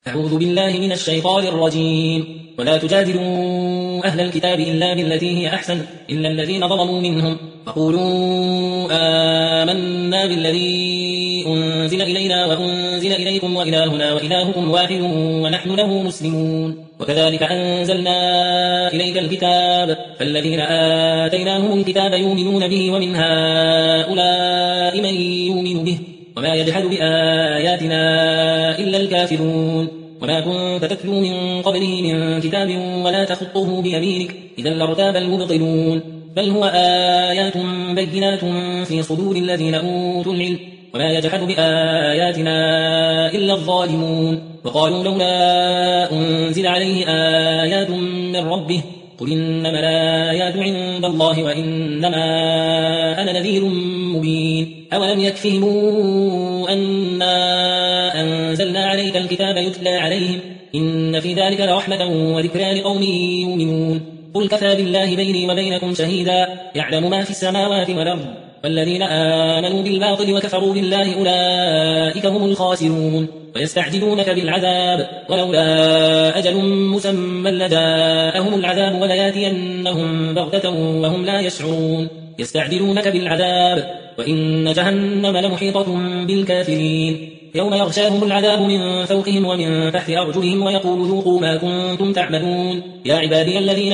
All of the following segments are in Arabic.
أعوذ بالله من الشيطان الرجيم. ولا تجادلوا أهل الكتاب إلا بالتي هي أحسن إلا الذين ظلموا منهم فقولوا آمنا بالذي أنزل إلينا وأنزل إليكم وإلهنا وإلهكم واحد ونحن له مسلمون. وكذلك أنزلنا إليك الكتاب فالذين آتيناهم الكتاب يؤمنون به ومن هؤلاء من يؤمن به وما يجحد بآياتنا إلا الكافرون. وما كنت تتلو من قبله من كتاب ولا تخطه بيمينك إذا لارتاب المبطلون بل هو آيات بينات في صدور الذين أوتوا العلم وما يجحد بآياتنا إلا الظالمون. وقالوا لولا أنزل عليه آيات من ربه قل إنما الآيات عند الله وإنما أنا نذير مبين. أولم يكفهم أنا أنزلنا عليك الكتاب يتلى عليهم إن في ذلك لرحمة وذكرى لقوم يؤمنون. قل كفى بالله بيني وبينكم شهيدا يعلم ما في السماوات والأرض والذين آمنوا بالباطل وكفروا بالله أولئك هم الخاسرون. ويستعجلونك بالعذاب ولولا أجل مسمى لجاءهم العذاب ولياتينهم بغتة وهم لا يشعرون. يستعجلونك بالعذاب وإن جهنم لمحيطة بالكافرين يوم يغشاهم العذاب من فوقهم ومن تحت أرجلهم ويقول ذوقوا ما كنتم تعملون. يا عبادي الذين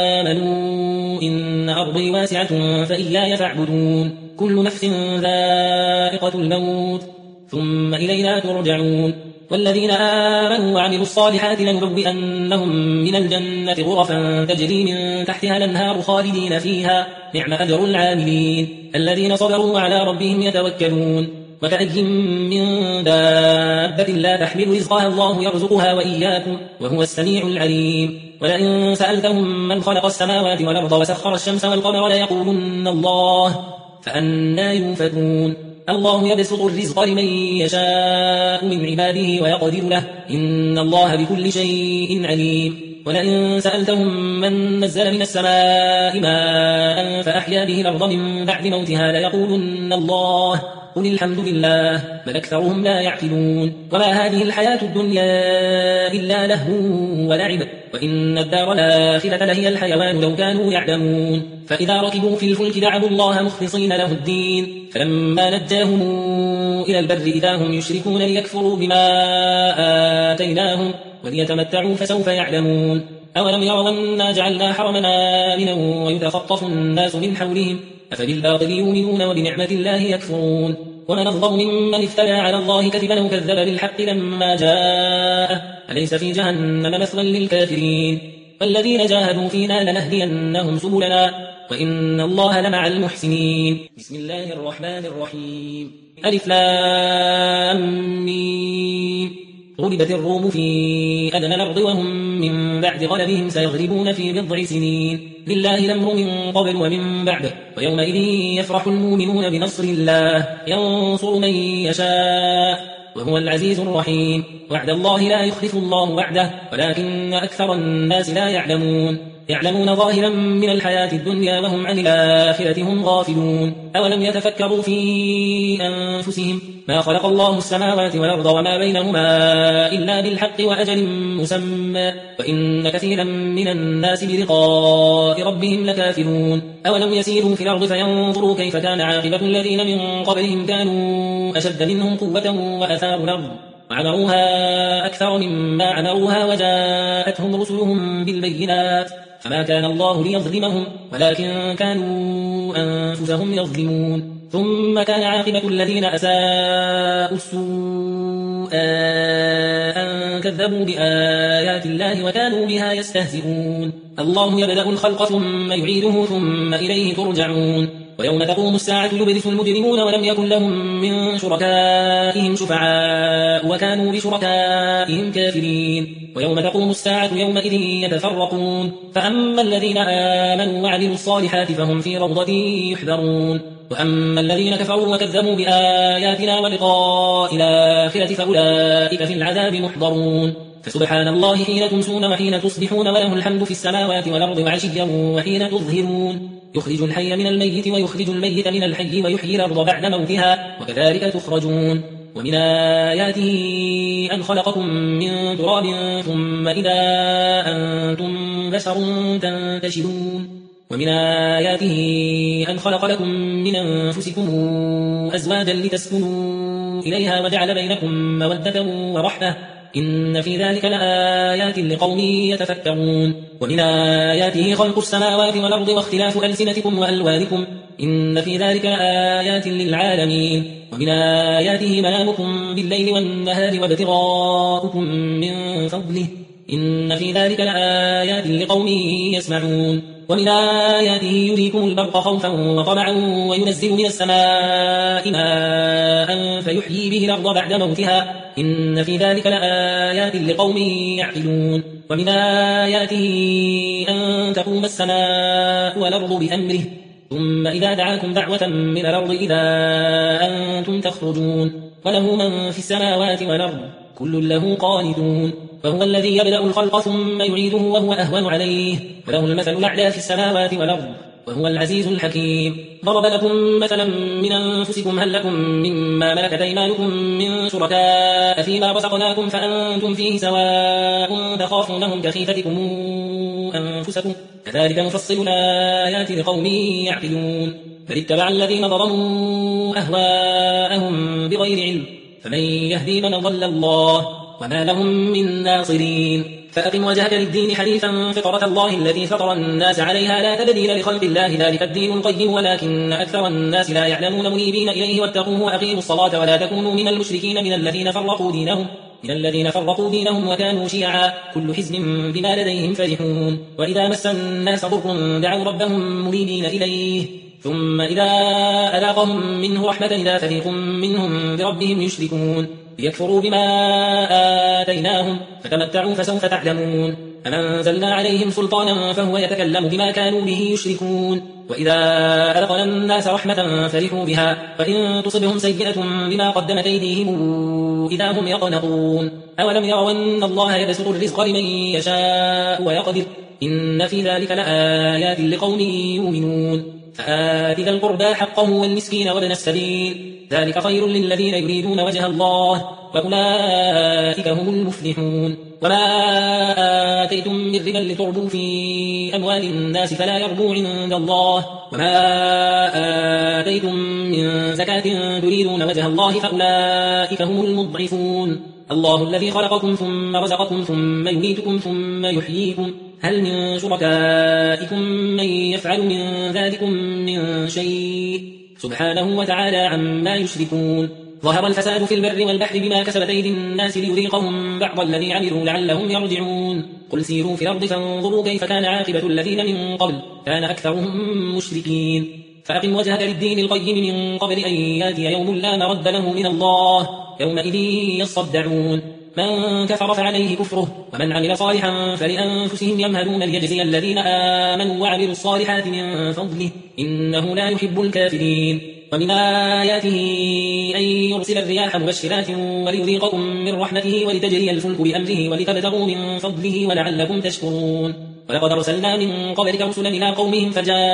آمنوا إن أرضي واسعة فإياي فاعبدون. كل نفس ذائقة الموت ثم إلينا ترجعون. والذين آمنوا وعملوا الصالحات لنبوئنهم من الجنة غرفا تجري من تحتها الأنهار خالدين فيها نعم أجر العاملين الذين صبروا وعلى ربهم يتوكلون. وكأي من دابة لا تحمل رزقها الله يرزقها وإياكم وهو السميع العليم. ولئن سألتهم من خلق السماوات والأرض وسخر الشمس والقمر ليقولن الله فأنى يؤفكون. الله يبسط الرزق لمن يشاء من عباده ويقدر له إن الله بكل شيء عليم. ولئن سألتهم من نزل من السماء ماء فأحيا به الأرض من بعد موتها ليقولن الله قل الحمد لله بل أكثرهم لا يعقلون. وما هذه الحياة الدنيا إلا لهو ولعب وإن الدار الآخرة لهي الحيوان لو كانوا يعلمون. فإذا ركبوا في الفلك دعوا الله مخلصين له الدين فلما نجاهم إلى البر إذا هم يشركون ليكفروا بما آتيناهم وليتمتعوا فسوف يعلمون. أولم يروا أنا جعلنا حرمنا آمنا ويتخطف الناس من حولهم أفبالباطل يؤمنون وبنعمة الله يكفرون. ومن أظلم ممن افترى على الله كذبا وكذب بالحق لما جاءه أليس في جهنم مثوى للكافرين. والذين جاهدوا فينا لنهدينهم سبلنا وإن الله لمع المحسنين. بسم الله الرحمن الرحيم. ألف لام ميم. غلبت الروم في أدنى الأرض وهم من بعد غلبهم سيغلبون في بضع سنين لله الأمر من قبل ومن بعد ويومئذ يفرح المؤمنون بنصر الله ينصر من يشاء وهو العزيز الرحيم. وعد الله لا يخلف الله وعده ولكن أكثر الناس لا يعلمون ظاهرا من الحياة الدنيا وهم عن الآخرة هم غافلون. أولم يتفكروا في أنفسهم ما خلق الله السماوات والأرض وما بينهما إلا بالحق وأجل مسمى وإن كثيرا من الناس بلقاء ربهم لكافرون. أولم يسيروا في الأرض فينظروا كيف كان عاقبة الذين من قبلهم كانوا أشد منهم قوة وأثاروا الأرض وعمروها أكثر مما عمروها وجاءتهم رسلهم بالبينات فما كان الله ليظلمهم ولكن كانوا أنفسهم يظلمون. ثم كان عاقبة الذين أساءوا السوء أن كذبوا بآيات الله وكانوا بها يستهزئون. الله يبدأ الخلق ثم يعيده ثم إليه ترجعون. ويوم تقوم الساعة يبلس المجرمون ولم يكن لهم من شركائهم شفعاء وكانوا بشركائهم كافرين. ويوم تقوم الساعة يومئذ يتفرقون فأما الذين آمنوا وعملوا الصالحات فهم في روضة يحبرون وأما الذين كفروا وكذبوا بآياتنا ولقاء الآخرة فأولئك في العذاب محضرون. فسبحان الله حين تمسون وحين تصبحون وله الحمد في السماوات والأرض وعشيا وحين تظهرون. يخرج الحي من الميت ويخرج الميت من الحي ويحيي الأرض بعد موتها وكذلك تخرجون. ومن آياته أن خلقكم من تراب ثم إذا أنتم بشر تنتشرون ومن آياته أن خلق لكم من أنفسكم أزواجا لتسكنوا إليها وجعل بينكم مودة ورحمة إن في ذلك لآيات لقوم يتفكرون ومن آياته خلق السماوات والأرض واختلاف ألسنتكم وألوانكم إن في ذلك لآيات للعالمين ومن آياته منامكم بالليل والنهار وابتغاؤكم من فضله إن في ذلك لآيات لقوم يسمعون ومن آياته يريكم البرق خوفا وطمعا وينزل من السماء ماء فيحيي به الأرض بعد موتها إن في ذلك لآيات لقوم يعقلون ومن آياته أن تقوم السماء والأرض بأمره ثم إذا دعاكم دعوة من الأرض إذا أنتم تخرجون وله من في السماوات والأرض كل له قانتون فهو الذي يبدأ الخلق ثم يعيده وهو أهون عليه وله المثل الأعلى في السماوات والأرض وهو العزيز الحكيم ضرب لكم مثلا من أنفسكم هل لكم مما ملكت أيمانكم من شركاء فيما رزقناكم فأنتم فيه سواء تخافونهم كخيفتكم أنفسكم كذلك نفصل الآيات لقوم يعقلون فاتبع الذين ظلموا أهواءهم بغير علم فمن يهدي من ضل الله وما لهم من ناصرين فأقم وجهك للدين حنيفا فطرة الله التي فطر الناس عليها لا تبديل لخلق الله ذلك الدين القيم ولكن أكثر الناس لا يعلمون منيبين إليه واتقوه وأقيموا الصلاة ولا تكونوا من المشركين من الذين فرقوا دينهم وكانوا شيعا كل حزب بما لديهم فرحون وإذا مس الناس ضر دعوا ربهم منيبين إليه ثم إذا أذاقهم منه رحمة إذا فريق منهم بربهم يشركون ليكفروا بما آتيناهم فتمتعوا فسوف تعلمون أم أنزلنا عليهم سلطانا فهو يتكلم بما كانوا به يشركون وإذا أذقنا الناس رحمة فرحوا بها فإن تصبهم سيئة بما قدمت أيديهم إذا هم يقنطون أولم يروا أن الله يبسط الرزق لمن يشاء ويقدر إن في ذلك لآيات لقوم يؤمنون فآت ذا القربى حقه والمسكين وابن السبيل ذلك خير للذين يريدون وجه الله وأولئك هم المفلحون وما آتيتم من ربا لتربوا في أموال الناس فلا يربو عند الله وما آتيتم من زكاة تريدون وجه الله فأولئك هم المضعفون الله الذي خلقكم ثم رزقكم ثم يميتكم ثم يحييكم هل من شركائكم من يفعل من ذلكم من شيء سبحانه وتعالى عما يشركون ظهر الفساد في البر والبحر بما كسبت أيدي الناس ليذيقهم بعض الذي عملوا لعلهم يرجعون قل سيروا في الأرض فانظروا كيف كان عاقبة الذين من قبل كان أكثرهم مشركين فأقم وجهك للدين القيم من قبل أن ياتي يوم لا مرد له من الله يومئذ يصدعون من كفر فعليه كفره ومن عمل صالحا فلأنفسهم يمهدون ليجزي الذين آمنوا وعملوا الصالحات من فضله إنه لا يحب الكافرين ومن آياته أن يرسل الرياح مبشرات وليذيقكم من رحمته ولتجري الفلك بأمره ولتبتغوا من فضله ولعلكم تشكرون ولقد أرسلنا من قبلك رسلا إلى قومهم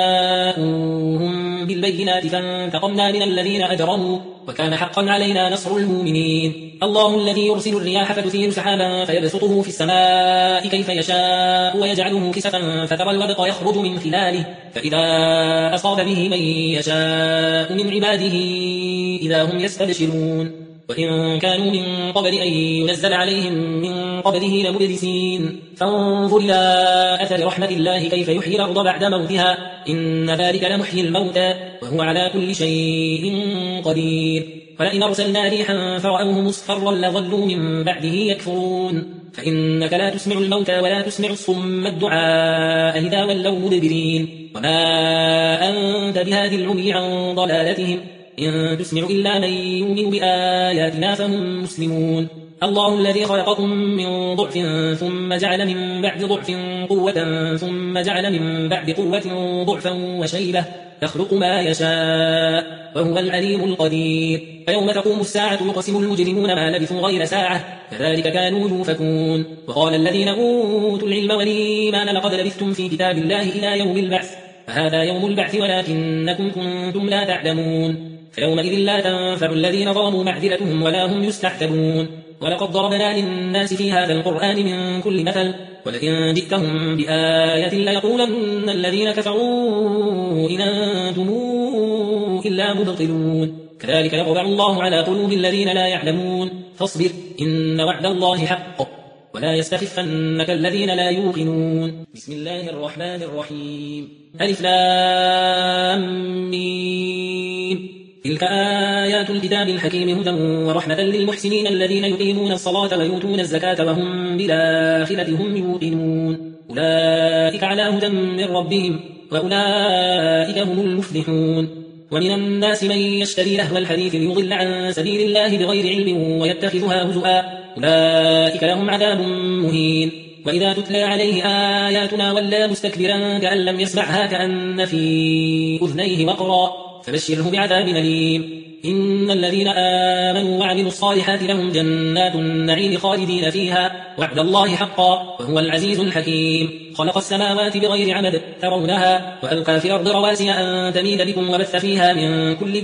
فجاءوهم بالبينات فانتقمنا من الذين أجرموا وكان حقا علينا نصر المؤمنين الله الذي يرسل الرياح فتثير سحابا فيبسطه في السماء كيف يشاء ويجعله كسفا فترى الودق يخرج من خلاله فإذا أصاب به من يشاء من عباده إذا هم يستبشرون وإن كانوا من قبل أن ينزل عليهم من قبله لمبلسين فانظر إلى أثر رحمة الله كيف يحيي الأرض بعد موتها إن ذلك لمحيي الموتى وهو على كل شيء قدير ولئن أرسلنا ريحا فرأوه مصفرا لظلوا من بعده يكفرون فإنك لا تسمع الموتى ولا تسمع الصم الدعاء إذا ولوا مدبرين وما أنت بهاد العمي عن ضلالتهم إن تسمع إلا من يؤمن بآياتنا فهم مسلمون الله الذي خلقكم من ضعف ثم جعل من بعد ضعف قوة ثم جعل من بعد قوة ضعفا وشيبة يخلق ما يشاء وهو العليم القدير فيوم تقوم الساعة يقسم المجرمون ما لبثوا غير ساعة كذلك كانوا يؤفكون وقال الذين أوتوا العلم والإيمان لقد لبثتم في كتاب الله إلى يوم البعث فهذا يوم البعث ولكنكم كنتم لا تعلمون فيومئذ لا تنفع الذين ظلموا معذرتهم ولا هم يستعتبون. ولقد ضربنا للناس في هذا القرآن من كل مثل ولئن جئتهم بآية ليقولن الذين كفروا إن أنتم إلا مبطلون. كذلك يطبع الله على قلوب الذين لا يعلمون. فاصبر إن وعد الله حق ولا يستخفنك الذين لا يوقنون. بسم الله الرحمن الرحيم. ألف لام ميم. تلك آيات الكتاب الحكيم هدى ورحمة للمحسنين الذين يقيمون الصلاة ويؤتون الزكاة وهم بالآخرة هم يوقنون. أولئك على هدى من ربهم وأولئك هم المفلحون. ومن الناس من يشتري لهو الحديث ليضل عن سبيل الله بغير علم ويتخذها هزؤا أولئك لهم عذاب مهين. وإذا تتلى عليه آياتنا ولى مستكبرا كأن لم يسمعها كأن في أذنيه وقرا فبشره بعذاب أليم. إن الذين آمنوا وعملوا الصالحات لهم جنات النعيم خالدين فيها وعد الله حقا وهو العزيز الحكيم. خلق السماوات بغير عمد ترونها وألقى في الأرض رواسي أن تميد بكم وبث فيها من كل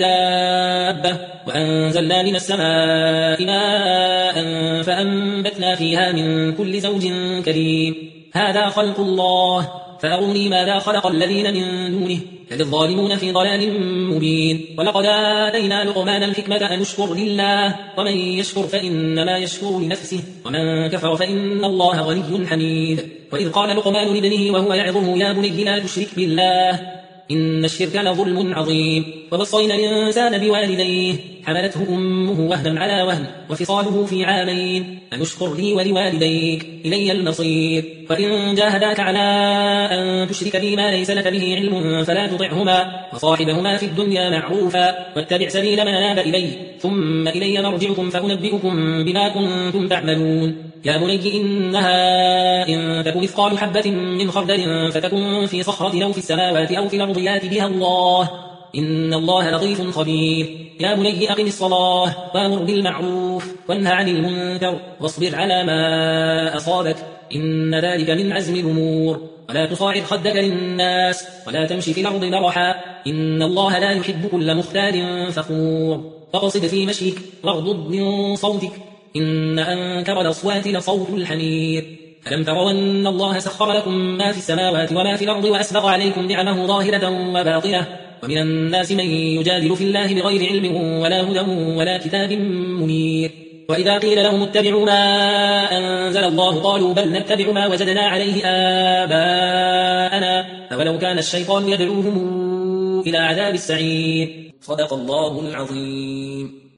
دابة وأنزلنا من السماء ماء فأنبتنا فيها من كل زوج كريم. هذا خلق الله فأروني ماذا خلق الذين من دونه بل الظالمون في ضلال مبين. ولقد آتينا لقمان الحكمة أن اشكر لله ومن يشكر فإنما يشكر لنفسه ومن كفر فإن الله غني حميد. وإذ قال لقمان لابنه وهو يعظه يا بني لا تشرك بالله إن الشرك لظلم عظيم. ووصينا الإنسان بوالديه حملته أمه وهنا على وهن وفصاله في عامين أن اشكر لي ولوالديك إلي المصير. وإن جاهداك على أن تشرك بي ما ليس لك به علم فلا تطعهما وصاحبهما في الدنيا معروفا واتبع سبيل من أناب إلي ثم إلي مرجعكم فأنبئكم بما كنتم تعملون. يا بني إنها إن تك مثقال حبة من خردل فتكن في صخرة أو في السماوات أو في الأرض يأت بها الله إن الله لطيف خبير. يا بني أقم الصلاة وأمر بالمعروف وانه عن المنكر واصبر على ما أصابك إن ذلك من عزم الأمور. ولا تصاعد خدك للناس ولا تمشي في الأرض مرحا إن الله لا يحب كل مختال فخور. فاقصد في مشيك واغضض من صوتك إن أنكر الأصوات لصوت الحمير. ألم تروا أن الله سخر لكم ما في السماوات وما في الأرض وأسبغ عليكم نعمه ظاهرة وباطنة ومن الناس من يجادل في الله بغير علم ولا هدى ولا كتاب منير. وإذا قيل لهم اتبعوا ما أنزل الله قالوا بل نتبع ما وجدنا عليه آباءنا أولو كان الشيطان يدعوهم إلى عذاب السعير. صدق الله العظيم.